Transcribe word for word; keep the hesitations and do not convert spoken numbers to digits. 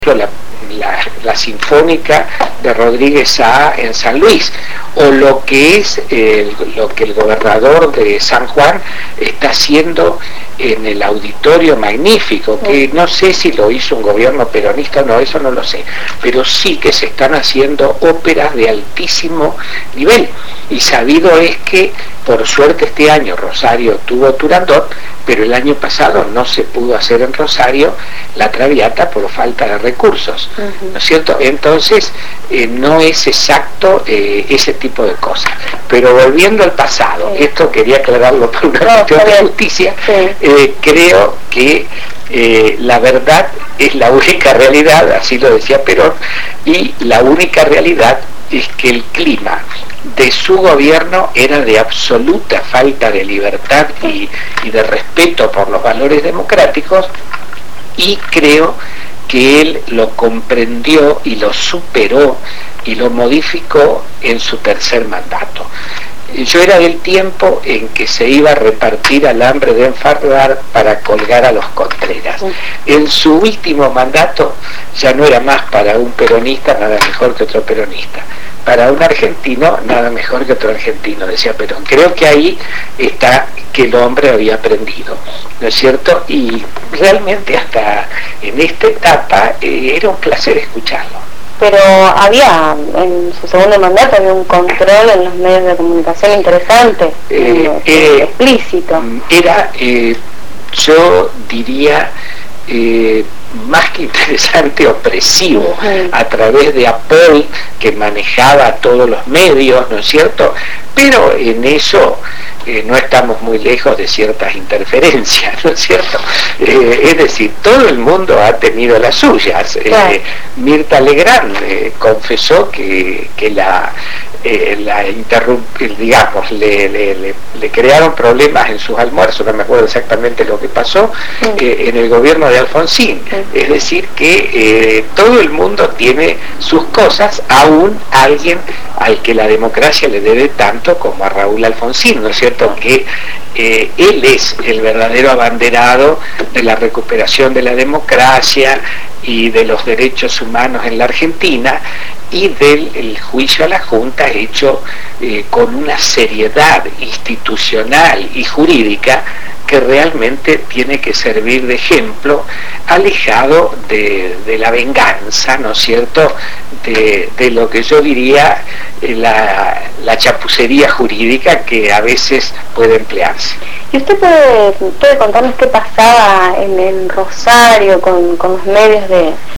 La, la, la Sinfónica de Rodríguez Saá en San Luis, o lo que es eh, lo que el gobernador de San Juan está haciendo en el Auditorio Magnífico, que no sé si lo hizo un gobierno peronista o no, eso no lo sé, pero sí que se están haciendo óperas de altísimo nivel, y sabido es que por suerte este año Rosario tuvo Turandot, pero el año pasado no se pudo hacer en Rosario la Traviata por falta de recursos, uh-huh. ¿No es cierto? Entonces eh, no es exacto eh, ese tipo de cosas. Pero volviendo al pasado, sí. Esto quería aclararlo por una no, cuestión de justicia, sí. eh, creo que eh, la verdad es la única realidad, así lo decía Perón, y la única realidad es que el clima de su gobierno era de absoluta falta de libertad y, y de respeto por los valores democráticos, y creo que él lo comprendió y lo superó y lo modificó en su tercer mandato. Yo era del tiempo en que se iba a repartir alambre de enfardar para colgar a los Contreras. En su último mandato ya no era más para un peronista nada mejor que otro peronista. Para un argentino, nada mejor que otro argentino, decía Perón. Creo que ahí está que el hombre había aprendido, ¿no es cierto? Y realmente hasta en esta etapa eh, era un placer escucharlo. Pero había, en su segundo mandato, había un control en los medios de comunicación interesante, eh, eh, eh, explícito. Era, eh, yo diría, eh, más que interesante, opresivo, uh-huh. A través de Apol, que manejaba todos los medios, ¿no es cierto? Pero en eso eh, no estamos muy lejos de ciertas interferencias, ¿no es cierto? Eh, es decir, todo el mundo ha tenido las suyas. Claro. Eh, Mirta Legrand eh, confesó que, que la, eh, la interrump- digamos, le, le, le, le crearon problemas en sus almuerzos, no me acuerdo exactamente lo que pasó, uh-huh. eh, en el gobierno de Alfonsín. Uh-huh. Es decir, que eh, todo el mundo tiene sus cosas, aún alguien al que la democracia le debe tanto como a Raúl Alfonsín, ¿no es cierto? Que eh, él es el verdadero abanderado de la recuperación de la democracia y de los derechos humanos en la Argentina, y del el juicio a la Junta hecho eh, con una seriedad institucional y jurídica que realmente tiene que servir de ejemplo, alejado de, de la venganza, ¿no es cierto?, de, de lo que yo diría eh, la, la chapucería jurídica que a veces puede emplearse. ¿Y usted puede, puede contarnos qué pasaba en, en Rosario con, con los medios de